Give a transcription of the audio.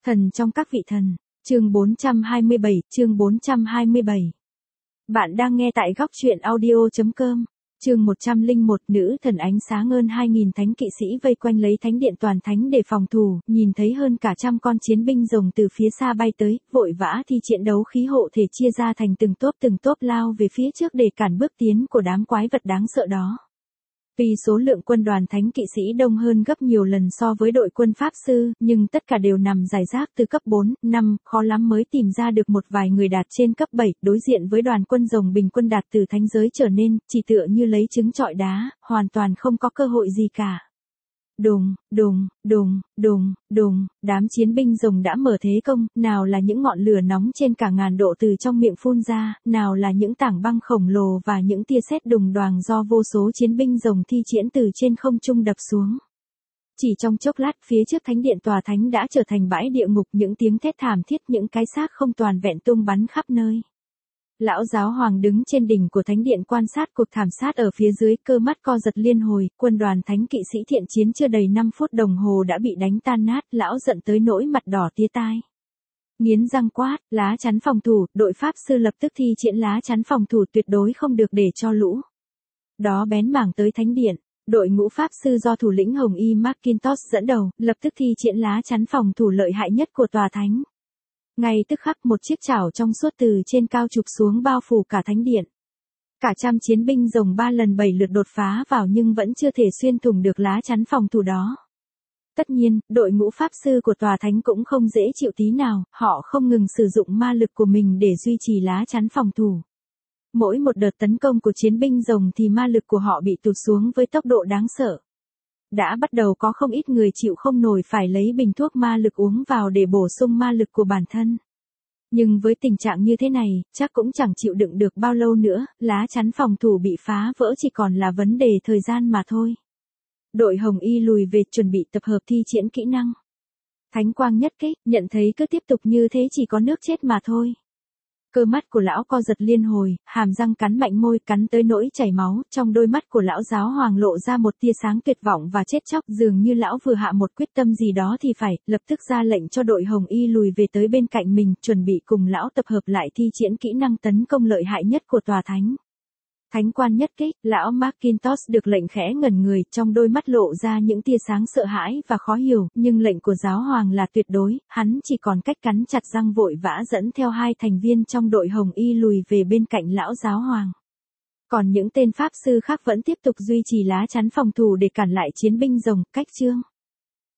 Thần trong các vị thần, chương 427, chương 427. Bạn đang nghe tại góc truyện audio.com. Chương 101, nữ thần ánh sáng hơn 2000 thánh kỵ sĩ vây quanh lấy thánh điện toàn thánh để phòng thủ, nhìn thấy hơn cả trăm con chiến binh rồng từ phía xa bay tới, vội vã thi triển đấu khí hộ thể chia ra thành từng tốp lao về phía trước để cản bước tiến của đám quái vật đáng sợ đó. Vì số lượng quân đoàn thánh kỵ sĩ đông hơn gấp nhiều lần so với đội quân pháp sư, nhưng tất cả đều nằm rải rác từ cấp 4, 5, khó lắm mới tìm ra được một vài người đạt trên cấp 7, đối diện với đoàn quân rồng bình quân đạt từ thánh giới trở nên, chỉ tựa như lấy trứng trọi đá, hoàn toàn không có cơ hội gì cả. Đùng, đám chiến binh rồng đã mở thế công, nào là những ngọn lửa nóng trên cả ngàn độ từ trong miệng phun ra, nào là những tảng băng khổng lồ và những tia sét đùng đoàng do vô số chiến binh rồng thi triển từ trên không trung đập xuống. Chỉ trong chốc lát phía trước thánh điện tòa thánh đã trở thành bãi địa ngục, những tiếng thét thảm thiết, những cái xác không toàn vẹn tung bắn khắp nơi. Lão giáo hoàng đứng trên đỉnh của thánh điện quan sát cuộc thảm sát ở phía dưới, cơ mắt co giật liên hồi, quân đoàn thánh kỵ sĩ thiện chiến chưa đầy 5 phút đồng hồ đã bị đánh tan nát, lão giận tới nỗi mặt đỏ tía tai. Nghiến răng quát, lá chắn phòng thủ, đội pháp sư lập tức thi triển lá chắn phòng thủ, tuyệt đối không được để cho lũ đó bén mảng tới thánh điện. Đội ngũ pháp sư do thủ lĩnh Hồng Y McIntosh dẫn đầu, lập tức thi triển lá chắn phòng thủ lợi hại nhất của tòa thánh. Ngay tức khắc một chiếc chảo trong suốt từ trên cao chụp xuống bao phủ cả thánh điện. Cả trăm chiến binh rồng 3 lần 7 lượt đột phá vào nhưng vẫn chưa thể xuyên thủng được lá chắn phòng thủ đó. Tất nhiên, đội ngũ pháp sư của tòa thánh cũng không dễ chịu tí nào, họ không ngừng sử dụng ma lực của mình để duy trì lá chắn phòng thủ. Mỗi một đợt tấn công của chiến binh rồng thì ma lực của họ bị tụt xuống với tốc độ đáng sợ. Đã bắt đầu có không ít người chịu không nổi phải lấy bình thuốc ma lực uống vào để bổ sung ma lực của bản thân. Nhưng với tình trạng như thế này, chắc cũng chẳng chịu đựng được bao lâu nữa, lá chắn phòng thủ bị phá vỡ chỉ còn là vấn đề thời gian mà thôi. Đội Hồng Y lùi về chuẩn bị tập hợp thi triển kỹ năng. Thánh quang nhất kích, nhận thấy cứ tiếp tục như thế chỉ có nước chết mà thôi. Cơ mắt của lão co giật liên hồi, hàm răng cắn mạnh môi, cắn tới nỗi chảy máu, trong đôi mắt của lão giáo hoàng lộ ra một tia sáng tuyệt vọng và chết chóc, dường như lão vừa hạ một quyết tâm gì đó thì phải, lập tức ra lệnh cho đội Hồng Y lùi về tới bên cạnh mình, chuẩn bị cùng lão tập hợp lại thi triển kỹ năng tấn công lợi hại nhất của tòa thánh. Thánh quan nhất kích, lão McIntosh được lệnh khẽ ngẩn người, trong đôi mắt lộ ra những tia sáng sợ hãi và khó hiểu, nhưng lệnh của giáo hoàng là tuyệt đối, hắn chỉ còn cách cắn chặt răng vội vã dẫn theo 2 thành viên trong đội Hồng Y lùi về bên cạnh lão giáo hoàng. Còn những tên pháp sư khác vẫn tiếp tục duy trì lá chắn phòng thủ để cản lại chiến binh rồng. Cách chương